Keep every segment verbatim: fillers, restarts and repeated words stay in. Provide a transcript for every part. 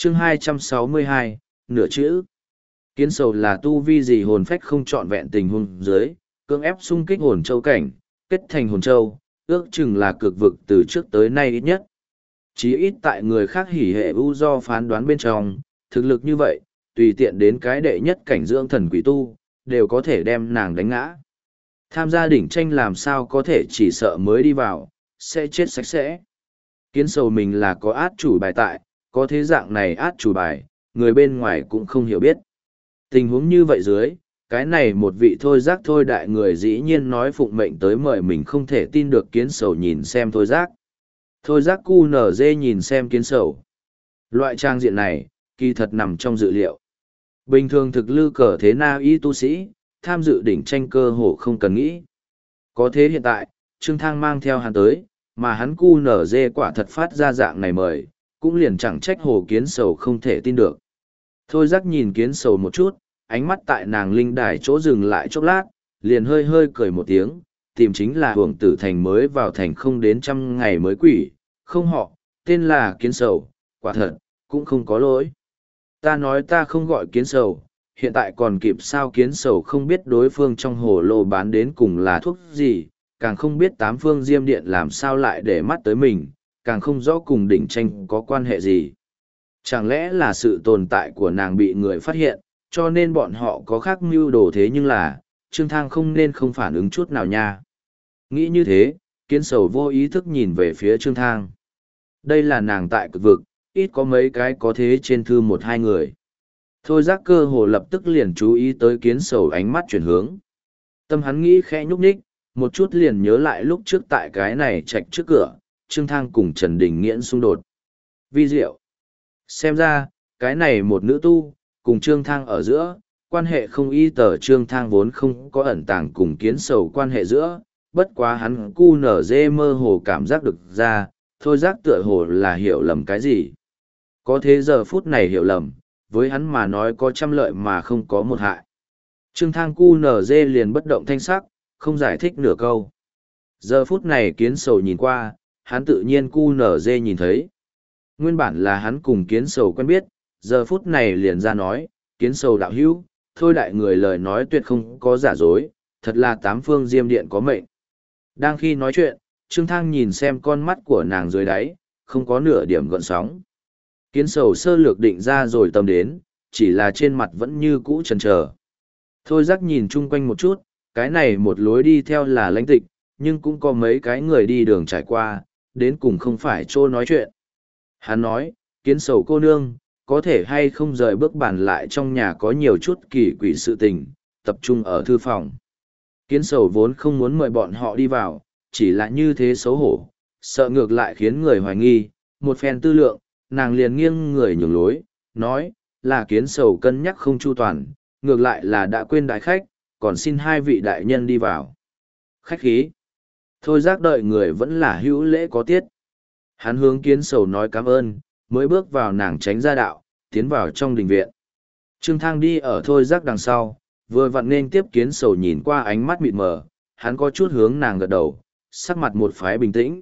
chương hai trăm sáu mươi hai, nửa chữ. Kiến sầu là tu vi gì hồn phách không trọn vẹn tình huống dưới, cưỡng ép xung kích hồn châu cảnh, kết thành hồn châu, ước chừng là cực vực từ trước tới nay ít nhất. Chí ít tại người khác hỉ hệ u do phán đoán bên trong, thực lực như vậy, tùy tiện đến cái đệ nhất cảnh dưỡng thần quỷ tu, đều có thể đem nàng đánh ngã. Tham gia đỉnh tranh làm sao có thể chỉ sợ mới đi vào, sẽ chết sạch sẽ. Kiến sầu mình là có át chủ bài tại, có thế dạng này át chủ bài, người bên ngoài cũng không hiểu biết. Tình huống như vậy dưới, cái này một vị thôi giác thôi đại người dĩ nhiên nói phụng mệnh tới mời mình không thể tin được kiến sầu nhìn xem thôi giác. Thôi giác cu nở dê nhìn xem kiến sầu. Loại trang diện này, kỳ thật nằm trong dự liệu. Bình thường thực lư cờ thế na y tu sĩ, tham dự đỉnh tranh cơ hồ không cần nghĩ. Có thế hiện tại, Trương Thang mang theo hắn tới, mà hắn cu nở dê quả thật phát ra dạng này mời, cũng liền chẳng trách hồ kiến sầu không thể tin được. Thôi giác nhìn kiến sầu một chút, ánh mắt tại nàng linh đài chỗ dừng lại chốc lát, liền hơi hơi cười một tiếng, tìm chính là hưởng tử thành mới vào thành không đến trăm ngày mới quỷ, không họ, tên là kiến sầu, quả thật, cũng không có lỗi. Ta nói ta không gọi kiến sầu, hiện tại còn kịp sao kiến sầu không biết đối phương trong hồ lô bán đến cùng là thuốc gì, càng không biết tám phương diêm điện làm sao lại để mắt tới mình, càng không rõ cùng đỉnh tranh có quan hệ gì. Chẳng lẽ là sự tồn tại của nàng bị người phát hiện, cho nên bọn họ có khác mưu đồ thế nhưng là, Trương Thang không nên không phản ứng chút nào nha. Nghĩ như thế, kiến sầu vô ý thức nhìn về phía Trương Thang. Đây là nàng tại cực vực, ít có mấy cái có thế trên thư một hai người. Thôi giác cơ hồ lập tức liền chú ý tới kiến sầu ánh mắt chuyển hướng. Tâm hắn nghĩ khẽ nhúc nhích, một chút liền nhớ lại lúc trước tại cái này chạch trước cửa, Trương Thang cùng Trần Đình Nghiễn xung đột. Vi diệu. Xem ra, cái này một nữ tu, cùng Trương Thang ở giữa, quan hệ không y tờ Trương Thang vốn không có ẩn tàng cùng kiến sầu quan hệ giữa, bất quá hắn cu nở dê mơ hồ cảm giác được ra, thôi giác tựa hồ là hiểu lầm cái gì. Có thế giờ phút này hiểu lầm, với hắn mà nói có trăm lợi mà không có một hại. Trương Thang cu nở dê liền bất động thanh sắc, không giải thích nửa câu. Giờ phút này kiến sầu nhìn qua, hắn tự nhiên cu nở dê nhìn thấy. Nguyên bản là hắn cùng kiến sầu quen biết, giờ phút này liền ra nói, kiến sầu đạo hữu, thôi đại người lời nói tuyệt không có giả dối, thật là tám phương diêm điện có mệnh. Đang khi nói chuyện, Trương Thang nhìn xem con mắt của nàng dưới đáy, không có nửa điểm gợn sóng. Kiến sầu sơ lược định ra rồi tâm đến, chỉ là trên mặt vẫn như cũ chần chờ. Thôi giác nhìn chung quanh một chút, cái này một lối đi theo là lãnh tịch, nhưng cũng có mấy cái người đi đường trải qua, đến cùng không phải chỗ nói chuyện. Hắn nói, kiến sầu cô nương, có thể hay không rời bước bàn lại trong nhà có nhiều chút kỳ quỷ sự tình, tập trung ở thư phòng. Kiến sầu vốn không muốn mời bọn họ đi vào, chỉ là như thế xấu hổ, sợ ngược lại khiến người hoài nghi, một phen tư lượng, nàng liền nghiêng người nhường lối, nói, là kiến sầu cân nhắc không chu toàn, ngược lại là đã quên đại khách, còn xin hai vị đại nhân đi vào. Khách khí. Thôi giác đợi người vẫn là hữu lễ có tiết. Hắn hướng kiến sầu nói cảm ơn, mới bước vào nàng tránh ra đạo, tiến vào trong đình viện. Trương Thang đi ở thôi giác đằng sau, vừa vặn nên tiếp kiến sầu nhìn qua ánh mắt mịt mờ, hắn có chút hướng nàng gật đầu, sắc mặt một phái bình tĩnh.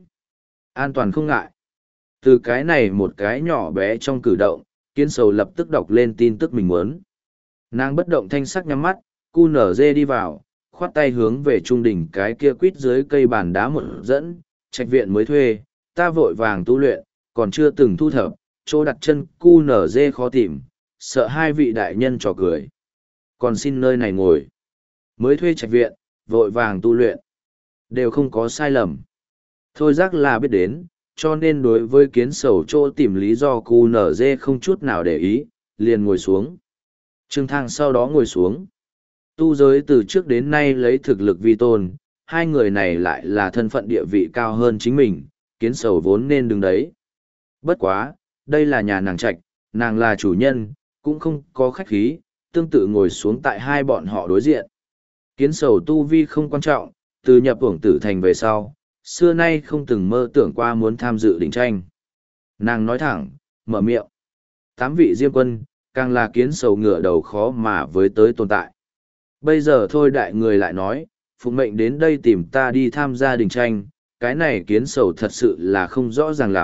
An toàn không ngại. Từ cái này một cái nhỏ bé trong cử động, kiến sầu lập tức đọc lên tin tức mình muốn. Nàng bất động thanh sắc nhắm mắt, cu nở dê đi vào, khoát tay hướng về trung đỉnh cái kia quít dưới cây bàn đá một dẫn, trạch viện mới thuê, ta vội vàng tu luyện, còn chưa từng thu thập, chỗ đặt chân cu nở dê khó tìm, sợ hai vị đại nhân trò cười. Còn xin nơi này ngồi. Mới thuê trạch viện, vội vàng tu luyện. Đều không có sai lầm. Thôi giác là biết đến, cho nên đối với kiến sầu chỗ tìm lý do cu nở dê không chút nào để ý, liền ngồi xuống. Trương Thang sau đó ngồi xuống. Tu giới từ trước đến nay lấy thực lực vi tôn, hai người này lại là thân phận địa vị cao hơn chính mình, kiến sầu vốn nên đứng đấy. Bất quá, đây là nhà nàng trạch, nàng là chủ nhân, cũng không có khách khí, tương tự ngồi xuống tại hai bọn họ đối diện. Kiến sầu tu vi không quan trọng, từ nhập hưởng tử thành về sau, xưa nay không từng mơ tưởng qua muốn tham dự đỉnh tranh. Nàng nói thẳng, mở miệng. Tám vị diêm quân, càng là kiến sầu ngựa đầu khó mà với tới tồn tại. Bây giờ thôi đại người lại nói, phụng mệnh đến đây tìm ta đi tham gia đỉnh tranh, cái này kiến sầu thật sự là không rõ ràng lắm,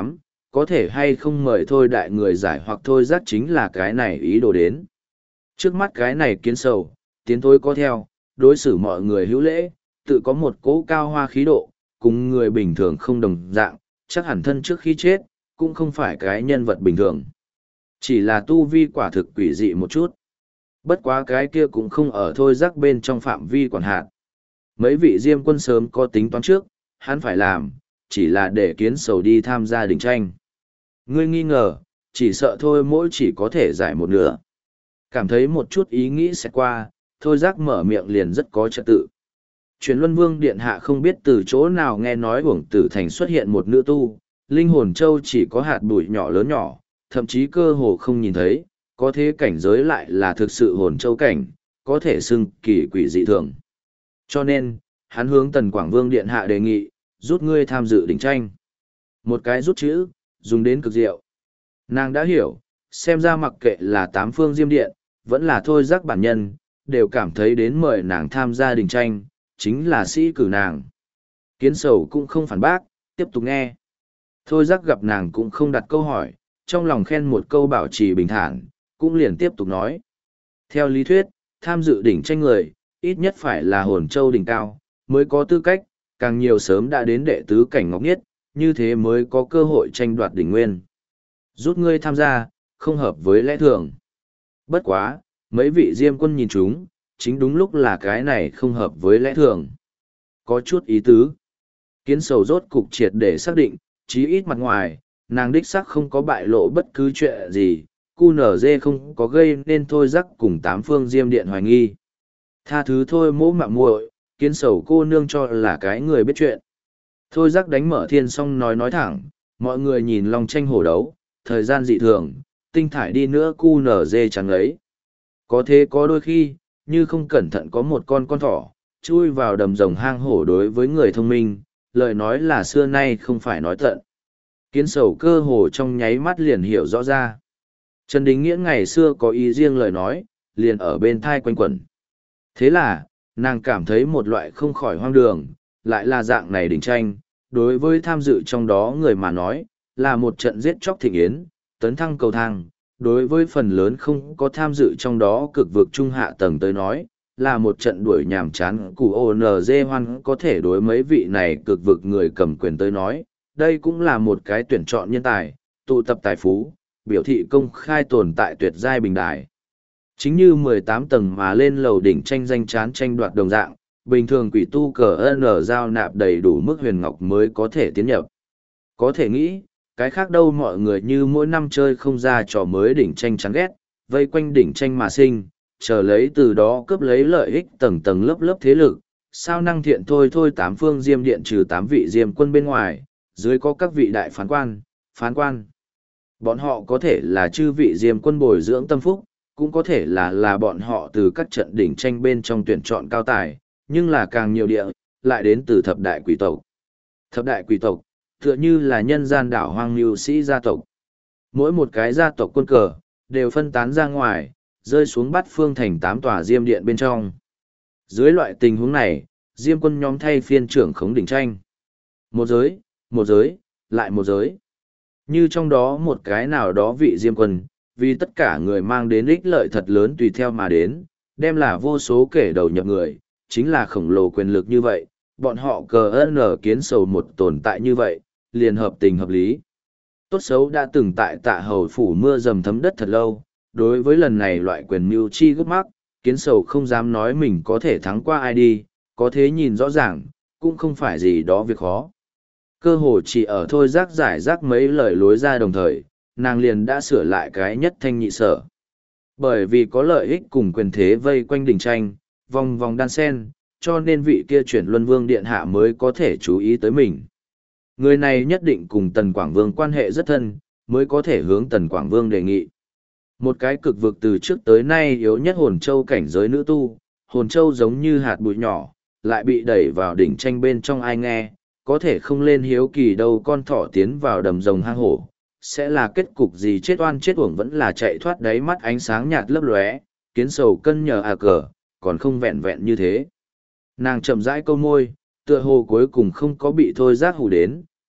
có thể hay không mời thôi đại người giải hoặc thôi giác chính là cái này ý đồ đến. Trước mắt cái này kiến sầu, tiến thôi có theo, đối xử mọi người hữu lễ, tự có một cỗ cao hoa khí độ, cùng người bình thường không đồng dạng, chắc hẳn thân trước khi chết, cũng không phải cái nhân vật bình thường. Chỉ là tu vi quả thực quỷ dị một chút. Bất quá cái kia cũng không ở thôi giác bên trong phạm vi quản hạt. Mấy vị diêm quân sớm có tính toán trước, hắn phải làm, chỉ là để kiến sầu đi tham gia đình tranh. Ngươi nghi ngờ, chỉ sợ thôi mỗi chỉ có thể giải một nửa. Cảm thấy một chút ý nghĩ sẽ qua, thôi giác mở miệng liền rất có trật tự. Truyền Luân Vương Điện Hạ không biết từ chỗ nào nghe nói Uổng Tử Thành xuất hiện một nữ tu, linh hồn châu chỉ có hạt bụi nhỏ lớn nhỏ, thậm chí cơ hồ không nhìn thấy, có thế cảnh giới lại là thực sự hồn châu cảnh, có thể xưng kỳ quỷ dị thường. Cho nên, hắn hướng Tần Quảng Vương Điện Hạ đề nghị, rút ngươi tham dự đỉnh tranh. Một cái rút chữ, dùng đến cực diệu. Nàng đã hiểu, xem ra mặc kệ là tám phương diêm điện, vẫn là thôi giác bản nhân, đều cảm thấy đến mời nàng tham gia đỉnh tranh, chính là sĩ cử nàng. Kiến sầu cũng không phản bác, tiếp tục nghe. Thôi giác gặp nàng cũng không đặt câu hỏi, trong lòng khen một câu bảo trì bình thản, cũng liền tiếp tục nói. Theo lý thuyết, tham dự đỉnh tranh người, ít nhất phải là hồn châu đỉnh cao, mới có tư cách, càng nhiều sớm đã đến đệ tứ cảnh ngọc nhất, như thế mới có cơ hội tranh đoạt đỉnh nguyên. Rút ngươi tham gia, không hợp với lẽ thường. Bất quá, mấy vị diêm quân nhìn chúng, chính đúng lúc là cái này không hợp với lẽ thường. Có chút ý tứ. Kiến sầu rốt cục triệt để xác định, chí ít mặt ngoài, nàng đích xác không có bại lộ bất cứ chuyện gì, cu nở dê không có gây nên thôi rắc cùng tám phương diêm điện hoài nghi. Tha thứ thôi mỗ mạ muội, kiến sầu cô nương cho là cái người biết chuyện. Thôi rắc đánh mở thiên xong nói nói thẳng, mọi người nhìn lòng tranh hổ đấu, thời gian dị thường, tinh thải đi nữa cu nở dê chẳng ấy. Có thế có đôi khi, như không cẩn thận có một con con thỏ, chui vào đầm rồng hang hổ đối với người thông minh, lời nói là xưa nay không phải nói tận. Kiến sầu cơ hồ trong nháy mắt liền hiểu rõ ra. Trần Đình Nghĩa ngày xưa có ý riêng lời nói, liền ở bên thai quanh quẩn. Thế là, nàng cảm thấy một loại không khỏi hoang đường, lại là dạng này đỉnh tranh, đối với tham dự trong đó người mà nói, là một trận giết chóc thịnh yến, tấn thăng cầu thang, đối với phần lớn không có tham dự trong đó cực vực trung hạ tầng tới nói, là một trận đuổi nhàm chán củ ô nờ dê hoan có thể đối mấy vị này cực vực người cầm quyền tới nói, đây cũng là một cái tuyển chọn nhân tài, tụ tập tài phú, biểu thị công khai tồn tại tuyệt giai bình đài. Chính như mười tám tầng mà lên lầu đỉnh tranh danh chán tranh đoạt đồng dạng, bình thường quỷ tu cờ N giao nạp đầy đủ mức huyền ngọc mới có thể tiến nhập. Có thể nghĩ, cái khác đâu mọi người như mỗi năm chơi không ra trò mới đỉnh tranh chán ghét, vây quanh đỉnh tranh mà sinh, chờ lấy từ đó cướp lấy lợi ích tầng tầng lớp lớp thế lực. Sao năng thiện thôi thôi tám phương diêm điện trừ tám vị diêm quân bên ngoài, dưới có các vị đại phán quan, phán quan. Bọn họ có thể là chư vị diêm quân bồi dưỡng tâm phúc, cũng có thể là là bọn họ từ các trận đỉnh tranh bên trong tuyển chọn cao tài, nhưng là càng nhiều địa, lại đến từ thập đại quỷ tộc. Thập đại quỷ tộc, tựa như là nhân gian đảo hoang lưu sĩ gia tộc. Mỗi một cái gia tộc quân cờ, đều phân tán ra ngoài, rơi xuống bát phương thành tám tòa diêm điện bên trong. Dưới loại tình huống này, diêm quân nhóm thay phiên trưởng khống đỉnh tranh. Một giới, một giới, lại một giới. Như trong đó một cái nào đó vị diêm quân, vì tất cả người mang đến ích lợi thật lớn tùy theo mà đến, đem là vô số kể đầu nhập người, chính là khổng lồ quyền lực như vậy, bọn họ cờ nở kiến sầu một tồn tại như vậy, liền hợp tình hợp lý. Tốt xấu đã từng tại tạ hầu phủ mưa dầm thấm đất thật lâu, đối với lần này loại quyền mưu chi gấp mắc, kiến sầu không dám nói mình có thể thắng qua ai đi, có thế nhìn rõ ràng, cũng không phải gì đó việc khó. Cơ hồ chỉ ở thôi rác giải rác mấy lời lối ra đồng thời, nàng liền đã sửa lại cái nhất thanh nhị sở. Bởi vì có lợi ích cùng quyền thế vây quanh đỉnh tranh, vòng vòng đan sen, cho nên vị kia chuyển luân vương điện hạ mới có thể chú ý tới mình. Người này nhất định cùng Tần Quảng Vương quan hệ rất thân, mới có thể hướng Tần Quảng Vương đề nghị. Một cái cực vực từ trước tới nay yếu nhất hồn châu cảnh giới nữ tu, hồn châu giống như hạt bụi nhỏ, lại bị đẩy vào đỉnh tranh bên trong ai nghe, có thể không lên hiếu kỳ đâu con thỏ tiến vào đầm rồng hang hổ, sẽ là kết cục gì chết oan chết uổng vẫn là chạy thoát đáy mắt ánh sáng nhạt lấp lóe, kiến sầu cân nhờ à cờ, còn không vẹn vẹn như thế. Nàng chậm rãi câu môi, tựa hồ cuối cùng không có bị thôi giác hù đến,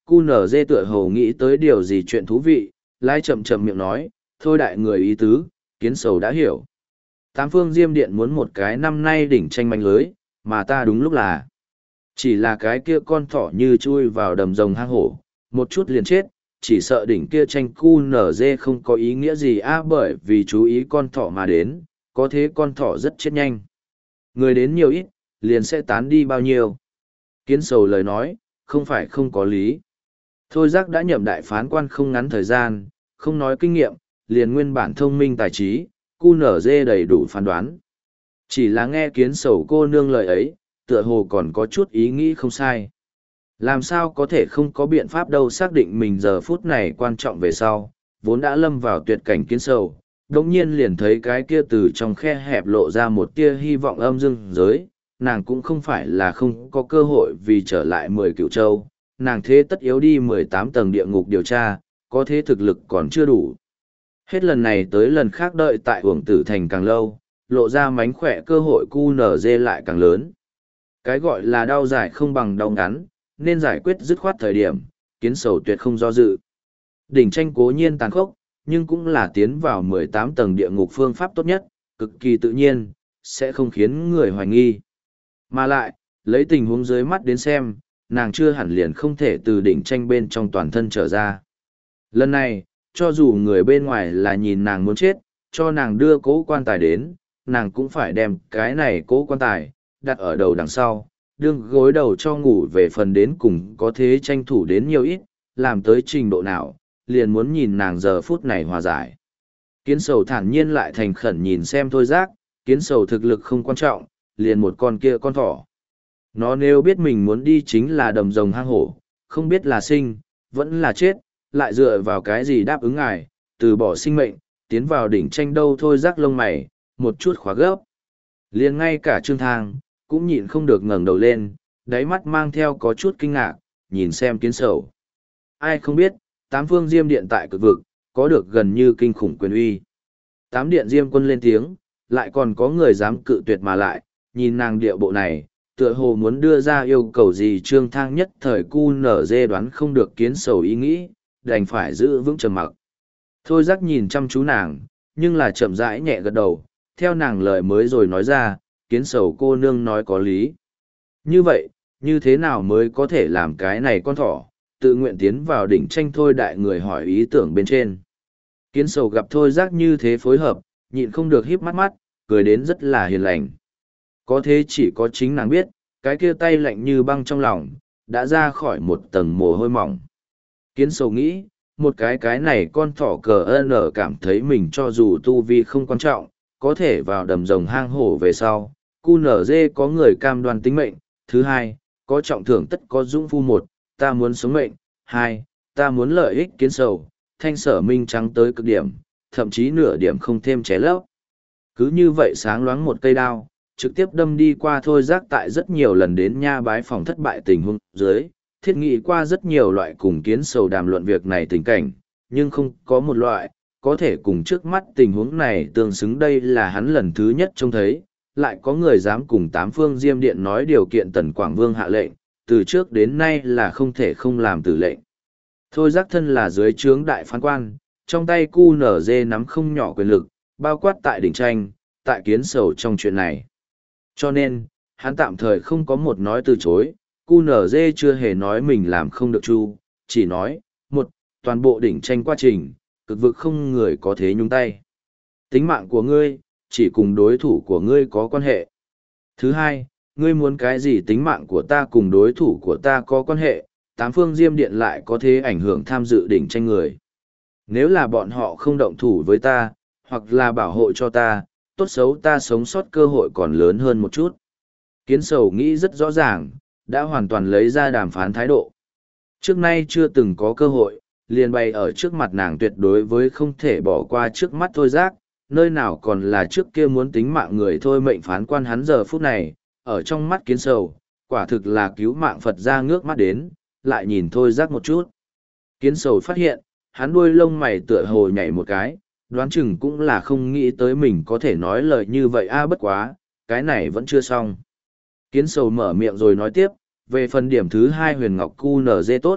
Cu nở dê tựa hồ nghĩ tới điều gì chuyện thú vị, lai chậm chậm miệng nói, thôi đại người ý tứ, kiến sầu đã hiểu. Tám phương diêm điện muốn một cái năm nay đỉnh tranh manh lưới, mà ta đúng lúc là. Chỉ là cái kia con thỏ như chui vào đầm rồng hang hổ, một chút liền chết, chỉ sợ đỉnh kia tranh cu nở dê không có ý nghĩa gì a bởi vì chú ý con thỏ mà đến, có thế con thỏ rất chết nhanh. Người đến nhiều ít, liền sẽ tán đi bao nhiêu. Kiến sầu lời nói, không phải không có lý. Thôi giác đã nhậm đại phán quan không ngắn thời gian, không nói kinh nghiệm, liền nguyên bản thông minh tài trí, cu nở dê đầy đủ phán đoán. Chỉ là nghe kiến sầu cô nương lời ấy, tựa hồ còn có chút ý nghĩ không sai. Làm sao có thể không có biện pháp đâu xác định mình giờ phút này quan trọng về sau, vốn đã lâm vào tuyệt cảnh kiến sầu, đồng nhiên liền thấy cái kia từ trong khe hẹp lộ ra một tia hy vọng âm dương giới, nàng cũng không phải là không có cơ hội vì trở lại mười cựu châu, nàng thế tất yếu đi mười tám tầng địa ngục điều tra, có thế thực lực còn chưa đủ. Hết lần này tới lần khác đợi tại uổng tử thành càng lâu, lộ ra mánh khỏe cơ hội cu nở dê lại càng lớn. Cái gọi là đau dài không bằng đau ngắn, nên giải quyết dứt khoát thời điểm, kiến sầu tuyệt không do dự. Đỉnh tranh cố nhiên tàn khốc, nhưng cũng là tiến vào mười tám tầng địa ngục phương pháp tốt nhất, cực kỳ tự nhiên, sẽ không khiến người hoài nghi. Mà lại, lấy tình huống dưới mắt đến xem, nàng chưa hẳn liền không thể từ đỉnh tranh bên trong toàn thân trở ra. Lần này, cho dù người bên ngoài là nhìn nàng muốn chết, cho nàng đưa cố quan tài đến, nàng cũng phải đem cái này cố quan tài, đặt ở đầu đằng sau, đương gối đầu cho ngủ về phần đến cùng có thế tranh thủ đến nhiều ít, làm tới trình độ nào, liền muốn nhìn nàng giờ phút này hòa giải. Kiến sầu thản nhiên lại thành khẩn nhìn xem thôi giác, kiến sầu thực lực không quan trọng, liền một con kia con thỏ. Nó nếu biết mình muốn đi chính là đầm rồng hang hổ, không biết là sinh, vẫn là chết, lại dựa vào cái gì đáp ứng ngài, từ bỏ sinh mệnh, tiến vào đỉnh tranh đâu thôi giác lông mày, một chút khóa gấp. Liền ngay cả Trương Thang, cũng nhịn không được ngẩng đầu lên, đáy mắt mang theo có chút kinh ngạc, nhìn xem kiến sầu. Ai không biết, tám phương diêm điện tại cực vực, có được gần như kinh khủng quyền uy. Tám điện diêm quân lên tiếng, lại còn có người dám cự tuyệt mà lại, nhìn nàng điệu bộ này, tựa hồ muốn đưa ra yêu cầu gì Trương Thang nhất thời cu nở dê đoán không được kiến sầu ý nghĩ, đành phải giữ vững trầm mặc. Thôi giác nhìn chăm chú nàng, nhưng là chậm rãi nhẹ gật đầu, theo nàng lời mới rồi nói ra, kiến sầu cô nương nói có lý. Như vậy, như thế nào mới có thể làm cái này con thỏ, tự nguyện tiến vào đỉnh tranh thôi đại người hỏi ý tưởng bên trên. Kiến sầu gặp thôi giác như thế phối hợp, nhịn không được híp mắt mắt, cười đến rất là hiền lành. Có thế chỉ có chính nàng biết, cái kia tay lạnh như băng trong lòng, đã ra khỏi một tầng mồ hôi mỏng. Kiến sầu nghĩ, một cái cái này con thỏ cờ ơn ở cảm thấy mình cho dù tu vi không quan trọng, có thể vào đầm rồng hang hổ về sau. Cu nở dê có người cam đoan tính mệnh, thứ hai, có trọng thưởng tất có dũng phu một, ta muốn sống mệnh, hai, ta muốn lợi ích kiến sầu, thanh sở minh trắng tới cực điểm, thậm chí nửa điểm không thêm ché lấp. Cứ như vậy sáng loáng một cây đao, trực tiếp đâm đi qua thôi giác tại rất nhiều lần đến nha bái phòng thất bại tình huống dưới, thiết nghĩ qua rất nhiều loại cùng kiến sầu đàm luận việc này tình cảnh, nhưng không có một loại, có thể cùng trước mắt tình huống này tương xứng đây là hắn lần thứ nhất trông thấy, lại có người dám cùng tám phương diêm điện nói điều kiện tần Quảng Vương hạ lệnh, từ trước đến nay là không thể không làm tử lệnh. Thôi giác thân là dưới trướng đại phán quan, trong tay cu nở dê nắm không nhỏ quyền lực, bao quát tại đỉnh tranh, tại kiến sầu trong chuyện này. Cho nên, hắn tạm thời không có một nói từ chối, cu nở dê chưa hề nói mình làm không được chu, chỉ nói, một, toàn bộ đỉnh tranh quá trình, cực vực không người có thế nhúng tay. Tính mạng của ngươi, chỉ cùng đối thủ của ngươi có quan hệ. Thứ hai, ngươi muốn cái gì tính mạng của ta cùng đối thủ của ta có quan hệ, tám phương diêm điện lại có thế ảnh hưởng tham dự đỉnh tranh người. Nếu là bọn họ không động thủ với ta, hoặc là bảo hộ cho ta, tốt xấu ta sống sót cơ hội còn lớn hơn một chút. Kiến sầu nghĩ rất rõ ràng, đã hoàn toàn lấy ra đàm phán thái độ. Trước nay chưa từng có cơ hội, liền bày ở trước mặt nàng tuyệt đối với không thể bỏ qua trước mắt thôi giác, nơi nào còn là trước kia muốn tính mạng người thôi mệnh phán quan hắn giờ phút này, ở trong mắt kiến sầu, quả thực là cứu mạng Phật ra ngước mắt đến, lại nhìn thôi giác một chút. Kiến sầu phát hiện, hắn đuôi lông mày tựa hồ nhảy một cái, đoán chừng cũng là không nghĩ tới mình có thể nói lời như vậy a bất quá, cái này vẫn chưa xong. Kiến sầu mở miệng rồi nói tiếp, về phần điểm thứ hai huyền ngọc cu nở dê tốt,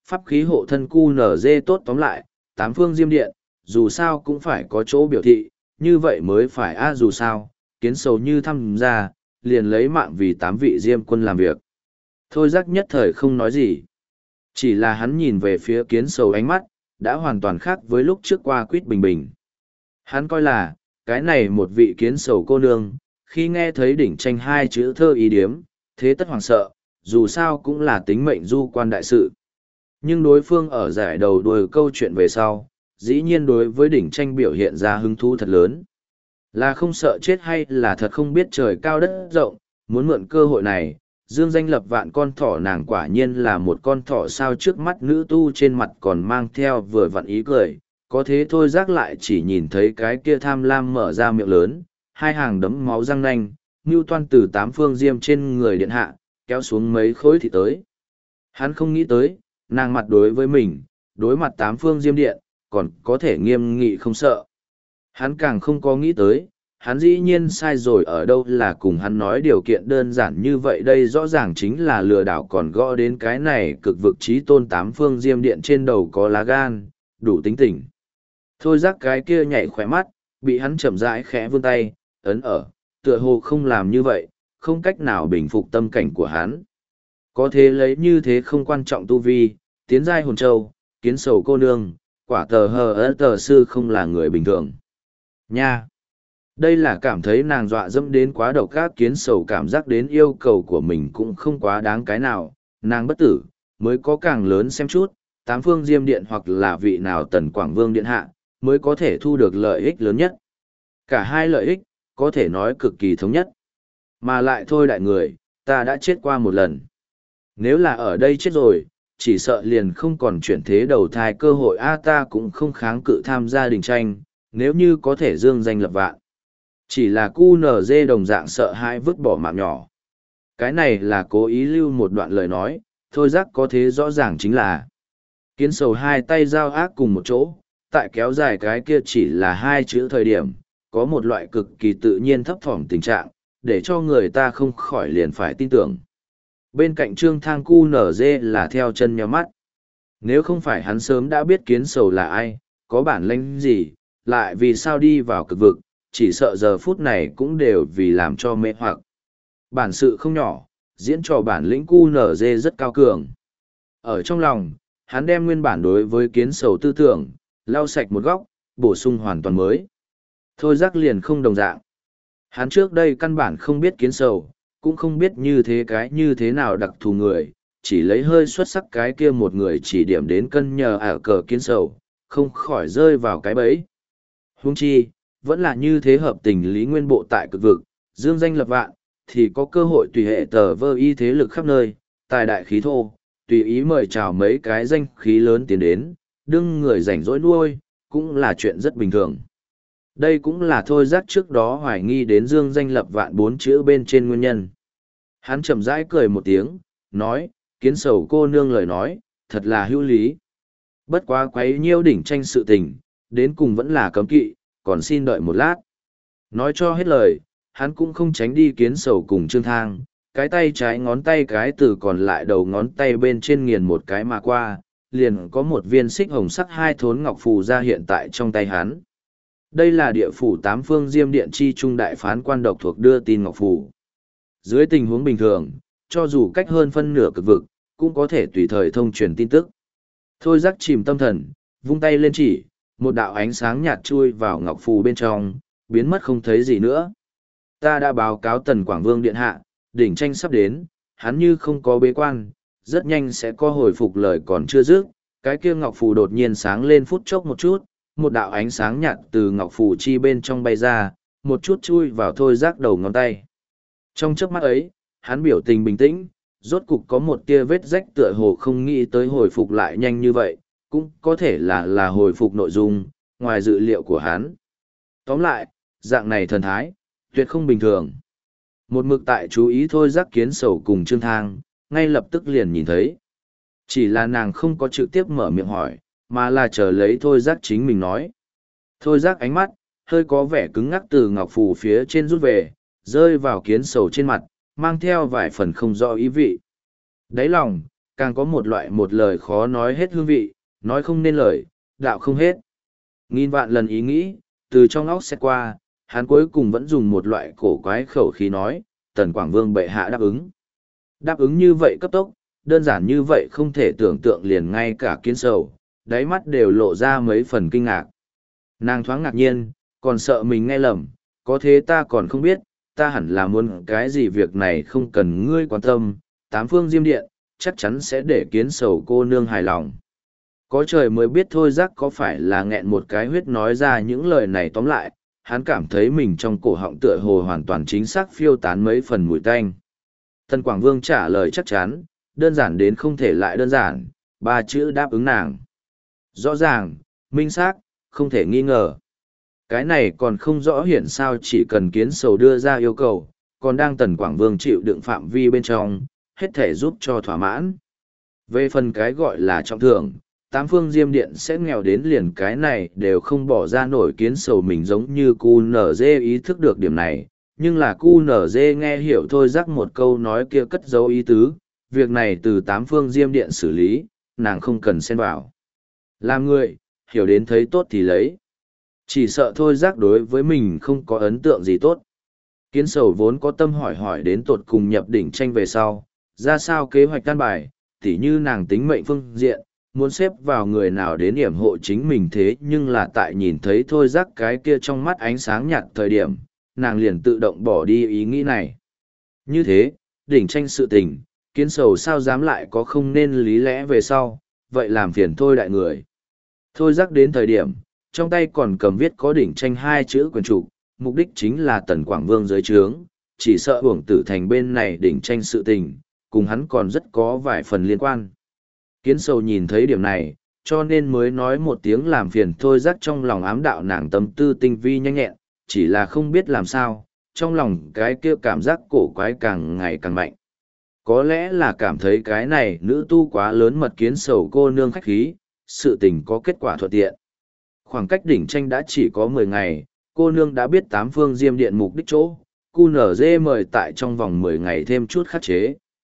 pháp khí hộ thân cu nở dê tốt tóm lại, tám phương diêm điện, dù sao cũng phải có chỗ biểu thị, như vậy mới phải a dù sao, kiến sầu như thăm ra, liền lấy mạng vì tám vị diêm quân làm việc. Thôi giác nhất thời không nói gì. Chỉ là hắn nhìn về phía kiến sầu ánh mắt, đã hoàn toàn khác với lúc trước qua quýt bình bình. Hắn coi là, cái này một vị kiến sầu cô nương, khi nghe thấy đỉnh tranh hai chữ thơ ý điếm, thế tất hoàng sợ, dù sao cũng là tính mệnh du quan đại sự. Nhưng đối phương ở giải đầu đuôi câu chuyện về sau, dĩ nhiên đối với đỉnh tranh biểu hiện ra hứng thú thật lớn. Là không sợ chết hay là thật không biết trời cao đất rộng, muốn mượn cơ hội này, dương danh lập vạn con thỏ nàng quả nhiên là một con thỏ sao trước mắt nữ tu trên mặt còn mang theo vừa vặn ý cười, có thế thôi giác lại chỉ nhìn thấy cái kia tham lam mở ra miệng lớn, hai hàng đấm máu răng nanh, ngưu toan từ tám phương diêm trên người điện hạ, kéo xuống mấy khối thì tới. Hắn không nghĩ tới, nàng mặt đối với mình, đối mặt tám phương diêm điện, còn có thể nghiêm nghị không sợ. Hắn càng không có nghĩ tới, hắn dĩ nhiên sai rồi ở đâu là cùng hắn nói điều kiện đơn giản như vậy đây rõ ràng chính là lừa đảo còn gõ đến cái này cực vực trí tôn tám phương diêm điện trên đầu có lá gan, đủ tính tình. Thôi giác cái kia nhảy khỏe mắt, bị hắn chậm rãi khẽ vươn tay, ấn ở, tựa hồ không làm như vậy, không cách nào bình phục tâm cảnh của hắn. Có thế lấy như thế không quan trọng tu vi, tiến giai hồn châu, kiến sầu cô nương, quả tờ hờ ơ tờ sư không là người bình thường. Nha! Đây là cảm thấy nàng dọa dẫm đến quá độc ác kiến sầu cảm giác đến yêu cầu của mình cũng không quá đáng cái nào, nàng bất tử, mới có càng lớn xem chút, tám phương diêm điện hoặc là vị nào tần quảng vương điện hạ, mới có thể thu được lợi ích lớn nhất. Cả hai lợi ích, có thể nói cực kỳ thống nhất. Mà lại thôi đại người, ta đã chết qua một lần. Nếu là ở đây chết rồi, chỉ sợ liền không còn chuyển thế đầu thai cơ hội a ta cũng không kháng cự tham gia đình tranh, nếu như có thể dương danh lập vạn. Chỉ là cu nở dê đồng dạng sợ hãi vứt bỏ mạng nhỏ. Cái này là cố ý lưu một đoạn lời nói, thôi giác có thế rõ ràng chính là kiến sầu hai tay giao ác cùng một chỗ, tại kéo dài cái kia chỉ là hai chữ thời điểm, có một loại cực kỳ tự nhiên thấp thỏm tình trạng, để cho người ta không khỏi liền phải tin tưởng. Bên cạnh trương thang cu nở dê là theo chân nhắm mắt. Nếu không phải hắn sớm đã biết kiến sầu là ai, có bản lĩnh gì, lại vì sao đi vào cực vực, chỉ sợ giờ phút này cũng đều vì làm cho mê hoặc. Bản sự không nhỏ, diễn trò bản lĩnh cu nở dê rất cao cường. Ở trong lòng, hắn đem nguyên bản đối với kiến sầu tư tưởng, lau sạch một góc, bổ sung hoàn toàn mới. Thôi giác liền không đồng dạng. Hắn trước đây căn bản không biết kiến sầu, cũng không biết như thế cái như thế nào đặc thù người, chỉ lấy hơi xuất sắc cái kia một người chỉ điểm đến cân nhờ ả cờ kiến sầu, không khỏi rơi vào cái bẫy. Huống chi, vẫn là như thế hợp tình lý nguyên bộ tại cực vực, dương danh lập vạn, thì có cơ hội tùy hệ tờ vơ y thế lực khắp nơi, tài đại khí thô, tùy ý mời chào mấy cái danh khí lớn tiến đến, đương người rảnh rỗi nuôi, cũng là chuyện rất bình thường. Đây cũng là thôi giác trước đó hoài nghi đến dương danh lập vạn bốn chữ bên trên nguyên nhân. Hắn chậm rãi cười một tiếng, nói, kiến sầu cô nương lời nói, thật là hữu lý. Bất quá quấy nhiêu đỉnh tranh sự tình, đến cùng vẫn là cấm kỵ, còn xin đợi một lát. Nói cho hết lời, hắn cũng không tránh đi kiến sầu cùng trương thang, cái tay trái ngón tay cái từ còn lại đầu ngón tay bên trên nghiền một cái mà qua, liền có một viên xích hồng sắc hai thốn ngọc phù ra hiện tại trong tay hắn. Đây là địa phủ tám phương diêm điện chi trung đại phán quan độc thuộc đưa tin ngọc phù. Dưới tình huống bình thường, cho dù cách hơn phân nửa cực vực, cũng có thể tùy thời thông truyền tin tức. Thôi giác chìm tâm thần, vung tay lên chỉ, một đạo ánh sáng nhạt chui vào ngọc phù bên trong, biến mất không thấy gì nữa. Ta đã báo cáo Tần Quảng Vương điện hạ, đỉnh tranh sắp đến, hắn như không có bế quan, rất nhanh sẽ có hồi phục lời còn chưa dứt. Cái kia ngọc phù đột nhiên sáng lên phút chốc một chút, một đạo ánh sáng nhạt từ ngọc phù chi bên trong bay ra, một chút chui vào thôi giác đầu ngón tay. Trong chớp mắt ấy, hắn biểu tình bình tĩnh, rốt cục có một tia vết rách tựa hồ không nghĩ tới hồi phục lại nhanh như vậy, cũng có thể là là hồi phục nội dung, ngoài dự liệu của hắn. Tóm lại, dạng này thần thái, tuyệt không bình thường. Một mực tại chú ý thôi giác kiến sầu cùng trương thang, ngay lập tức liền nhìn thấy. Chỉ là nàng không có trực tiếp mở miệng hỏi, mà là chờ lấy thôi giác chính mình nói. Thôi giác ánh mắt, hơi có vẻ cứng ngắc từ ngọc phù phía trên rút về, rơi vào kiến sầu trên mặt, mang theo vài phần không rõ ý vị. Đáy lòng, càng có một loại một lời khó nói hết hương vị, nói không nên lời, đạo không hết. Nghìn vạn lần ý nghĩ, từ trong óc xét qua, hắn cuối cùng vẫn dùng một loại cổ quái khẩu khí nói, Tần Quảng Vương bệ hạ đáp ứng. Đáp ứng như vậy cấp tốc, đơn giản như vậy không thể tưởng tượng, liền ngay cả Kiến Sầu, đáy mắt đều lộ ra mấy phần kinh ngạc. Nàng thoáng ngạc nhiên, còn sợ mình nghe lầm, có thế ta còn không biết, ta hẳn là muốn cái gì, việc này không cần ngươi quan tâm, tám phương diêm điện, chắc chắn sẽ để Kiến Sầu cô nương hài lòng. Có trời mới biết thôi Giác có phải là nghẹn một cái huyết nói ra những lời này. Tóm lại, hắn cảm thấy mình trong cổ họng tựa hồ hoàn toàn chính xác phiêu tán mấy phần mùi tanh. Tần Quảng Vương trả lời chắc chắn, đơn giản đến không thể lại đơn giản, ba chữ đáp ứng nàng. Rõ ràng, minh xác, không thể nghi ngờ. Cái này còn không rõ hiển sao, chỉ cần Kiến Sầu đưa ra yêu cầu, còn đang Tần Quảng Vương chịu đựng phạm vi bên trong, hết thể giúp cho thỏa mãn. Về phần cái gọi là trọng thưởng, tám phương diêm điện sẽ nghèo đến liền cái này đều không bỏ ra nổi. Kiến Sầu mình giống như cu nở dê ý thức được điểm này, nhưng là cu nở dê nghe hiểu thôi Giác một câu nói kia cất dấu ý tứ, việc này từ tám phương diêm điện xử lý, nàng không cần xen vào. Làm người, hiểu đến thấy tốt thì lấy. Chỉ sợ thôi Giác đối với mình không có ấn tượng gì tốt. Kiến Sầu vốn có tâm hỏi hỏi đến tột cùng nhập đỉnh tranh về sau, ra sao kế hoạch căn bài, tỉ như nàng tính mệnh phương diện, muốn xếp vào người nào đến điểm hộ chính mình, thế nhưng là tại nhìn thấy thôi Giác cái kia trong mắt ánh sáng nhạt thời điểm, nàng liền tự động bỏ đi ý nghĩ này. Như thế, đỉnh tranh sự tình, Kiến Sầu sao dám lại có không nên lý lẽ về sau, vậy làm phiền thôi đại người. Thôi Giác đến thời điểm, trong tay còn cầm viết có đỉnh tranh hai chữ quyển trục, mục đích chính là Tần Quảng Vương dưới trướng, chỉ sợ uổng tử thành bên này đỉnh tranh sự tình, cùng hắn còn rất có vài phần liên quan. Kiến Sầu nhìn thấy điểm này, cho nên mới nói một tiếng làm phiền thôi Giác, trong lòng ám đạo nàng tâm tư tinh vi nhanh nhẹn, chỉ là không biết làm sao, trong lòng cái kia cảm giác cổ quái càng ngày càng mạnh. Có lẽ là cảm thấy cái này nữ tu quá lớn mật, Kiến Sầu cô nương khách khí, sự tình có kết quả thuận tiện. Khoảng cách đỉnh tranh đã chỉ có mười ngày, cô nương đã biết tám phương diêm điện mục đích chỗ, cu nở dê mời tại trong vòng mười ngày thêm chút khắc chế.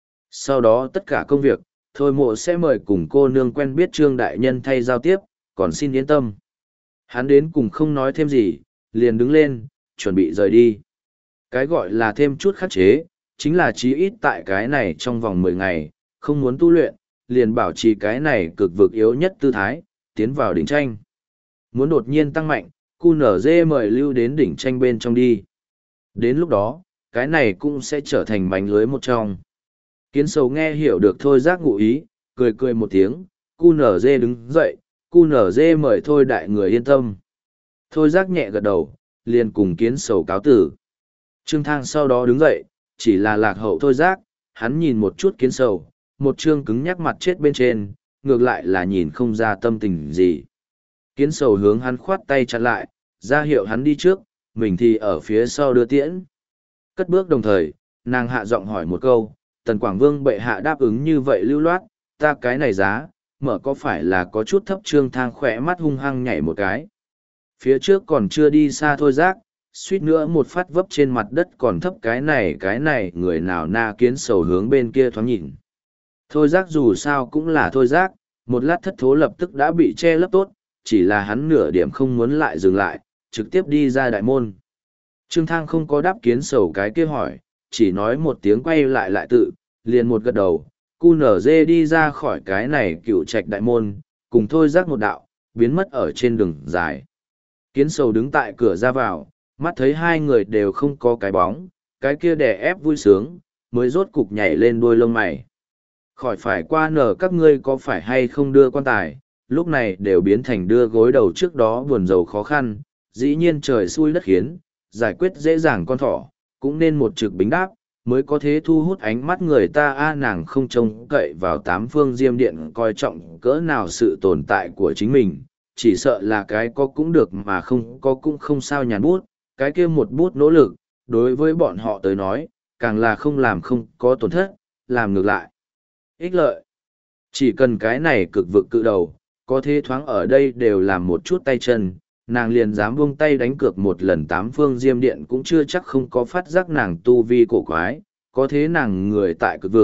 Sau đó tất cả công việc, thôi mộ sẽ mời cùng cô nương quen biết Trương đại nhân thay giao tiếp, còn xin yên tâm. Hắn đến cùng không nói thêm gì, liền đứng lên, chuẩn bị rời đi. Cái gọi là thêm chút khắc chế, chính là chí ít tại cái này trong vòng mười ngày, không muốn tu luyện, liền bảo trì cái này cực vực yếu nhất tư thái, tiến vào đỉnh tranh. Muốn đột nhiên tăng mạnh, cu nở dê mời lưu đến đỉnh tranh bên trong đi. Đến lúc đó, cái này cũng sẽ trở thành mảnh lưới một trong. Kiến Sầu nghe hiểu được thôi Giác ngụ ý, cười cười một tiếng, cu nở dê đứng dậy, cu nở dê mời thôi đại người yên tâm. Thôi Giác nhẹ gật đầu, liền cùng Kiến Sầu cáo tử. Trương Thang sau đó đứng dậy, chỉ là lạc hậu thôi Giác, hắn nhìn một chút Kiến Sầu, một trương cứng nhắc mặt chết bên trên, ngược lại là nhìn không ra tâm tình gì. Kiến Sầu hướng hắn khoát tay chặn lại, ra hiệu hắn đi trước, mình thì ở phía sau đưa tiễn. Cất bước đồng thời, nàng hạ giọng hỏi một câu, Tần Quảng Vương bệ hạ đáp ứng như vậy lưu loát, ta cái này giá, mở có phải là có chút thấp? Trương Thang khỏe mắt hung hăng nhảy một cái. Phía trước còn chưa đi xa thôi Giác, suýt nữa một phát vấp trên mặt đất còn thấp, cái này cái này người nào na. Kiến Sầu hướng bên kia thoáng nhìn. Thôi Giác dù sao cũng là thôi Giác, một lát thất thố lập tức đã bị che lấp tốt, chỉ là hắn nửa điểm không muốn lại dừng lại, trực tiếp đi ra đại môn. Trương Thang không có đáp Kiến Sầu cái kia hỏi, chỉ nói một tiếng quay lại lại tự, liền một gật đầu, cu nở dê đi ra khỏi cái này cựu trạch đại môn, cùng thôi Giác một đạo, biến mất ở trên đường dài. Kiến Sầu đứng tại cửa ra vào, mắt thấy hai người đều không có cái bóng, cái kia đè ép vui sướng, mới rốt cục nhảy lên đuôi lông mày. Khỏi phải qua nở các ngươi có phải hay không đưa quan tài, lúc này đều biến thành đưa gối đầu, trước đó buồn rầu khó khăn, dĩ nhiên trời xui đất khiến, giải quyết dễ dàng con thỏ, cũng nên một trực bính đáp, mới có thế thu hút ánh mắt người ta. A nàng không trông cậy vào tám phương diêm điện coi trọng cỡ nào sự tồn tại của chính mình, chỉ sợ là cái có cũng được mà không có cũng không sao nhàn bút, cái kia một bút nỗ lực, đối với bọn họ tới nói, càng là không làm không có tổn thất, làm ngược lại. Ích lợi. Chỉ cần cái này cực vực cự đầu, có thế thoáng ở đây đều làm một chút tay chân, nàng liền dám buông tay đánh cược một lần. Tám phương diêm điện cũng chưa chắc không có phát giác nàng tu vi cổ quái, có thế nàng người tại cực vực,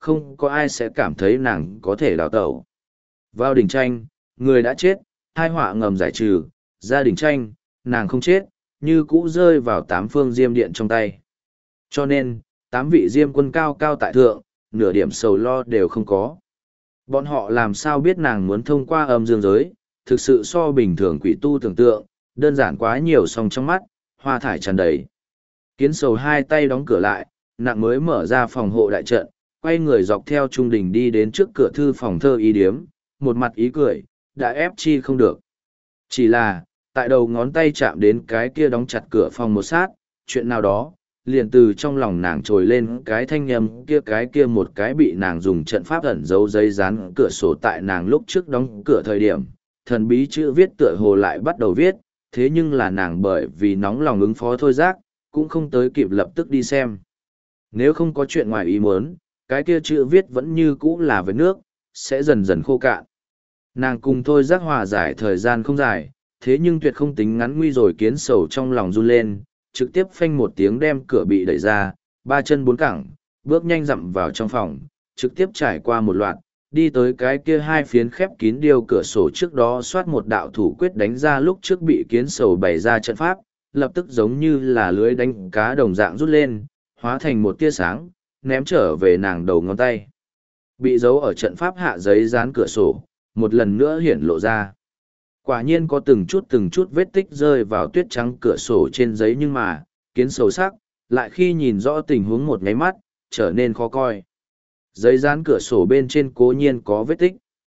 không có ai sẽ cảm thấy nàng có thể đào tẩu. Vào đỉnh tranh, người đã chết, hai họa ngầm giải trừ, ra đỉnh tranh, nàng không chết, như cũ rơi vào tám phương diêm điện trong tay. Cho nên, tám vị diêm quân cao cao tại thượng, nửa điểm sầu lo đều không có. Bọn họ làm sao biết nàng muốn thông qua âm dương giới, thực sự so bình thường quỷ tu tưởng tượng, đơn giản quá nhiều song trong mắt, hoa thải tràn đầy. Kiến sầu hai tay đóng cửa lại, nặng mới mở ra phòng hộ đại trận, quay người dọc theo trung đình đi đến trước cửa thư phòng thơ y điếm, một mặt ý cười, đã ép chi không được. Chỉ là, tại đầu ngón tay chạm đến cái kia đóng chặt cửa phòng một sát, chuyện nào đó, liền từ trong lòng nàng trồi lên cái thanh âm kia cái kia một cái bị nàng dùng trận pháp ẩn giấu giấy dán cửa sổ tại nàng lúc trước đóng cửa thời điểm, thần bí chữ viết tựa hồ lại bắt đầu viết, thế nhưng là nàng bởi vì nóng lòng ứng phó thôi giác, cũng không tới kịp lập tức đi xem. Nếu không có chuyện ngoài ý muốn, cái kia chữ viết vẫn như cũ là với nước, sẽ dần dần khô cạn. Nàng cùng thôi giác hòa giải thời gian không dài, thế nhưng tuyệt không tính ngắn nguy rồi kiến sầu trong lòng run lên, trực tiếp phanh một tiếng đem cửa bị đẩy ra, ba chân bốn cẳng, bước nhanh dặm vào trong phòng, trực tiếp trải qua một loạt, đi tới cái kia hai phiến khép kín điêu cửa sổ trước đó xoát một đạo thủ quyết đánh ra lúc trước bị kiến sầu bày ra trận pháp, lập tức giống như là lưới đánh cá đồng dạng rút lên, hóa thành một tia sáng, ném trở về nàng đầu ngón tay. Bị giấu ở trận pháp hạ giấy dán cửa sổ, một lần nữa hiển lộ ra. Quả nhiên có từng chút từng chút vết tích rơi vào tuyết trắng cửa sổ trên giấy nhưng mà, kiến sầu sắc, lại khi nhìn rõ tình huống một ngáy mắt, trở nên khó coi. Giấy dán cửa sổ bên trên cố nhiên có vết tích.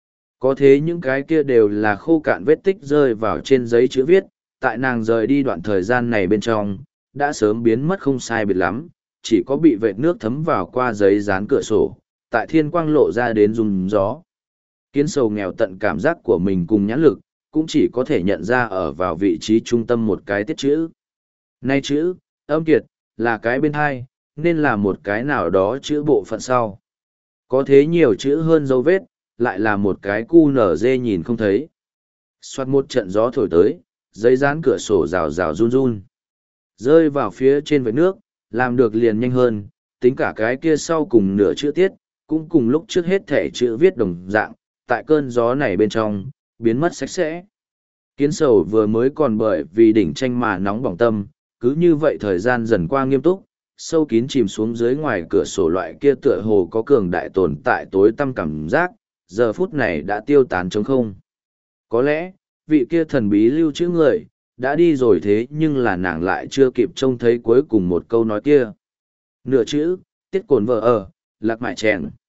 Có thế những cái kia đều là khô cạn vết tích rơi vào trên giấy chữ viết, tại nàng rời đi đoạn thời gian này bên trong, đã sớm biến mất không sai biệt lắm, chỉ có bị vệt nước thấm vào qua giấy dán cửa sổ, tại thiên quang lộ ra đến rung gió. Kiến sầu nghèo tận cảm giác của mình cùng nhãn lực, cũng chỉ có thể nhận ra ở vào vị trí trung tâm một cái tiết chữ. Nay chữ, âm kiệt, là cái bên hai, nên là một cái nào đó chữ bộ phận sau. Có thế nhiều chữ hơn dấu vết, lại là một cái cu nở dê nhìn không thấy. Xoát một trận gió thổi tới, giấy dán cửa sổ rào rào run run. Rơi vào phía trên vệt nước, làm được liền nhanh hơn, tính cả cái kia sau cùng nửa chữ tiết, cũng cùng lúc trước hết thể chữ viết đồng dạng, tại cơn gió này bên trong, biến mất sạch sẽ. Kiến sầu vừa mới còn bởi vì đỉnh tranh mà nóng bỏng tâm, cứ như vậy thời gian dần qua nghiêm túc, sâu kín chìm xuống dưới ngoài cửa sổ loại kia tựa hồ có cường đại tồn tại tối tăm cảm giác, giờ phút này đã tiêu tán trống không. Có lẽ, vị kia thần bí lưu trữ người, đã đi rồi thế nhưng là nàng lại chưa kịp trông thấy cuối cùng một câu nói kia. Nửa chữ, tiết cồn vợ ở, lạc mại chèn.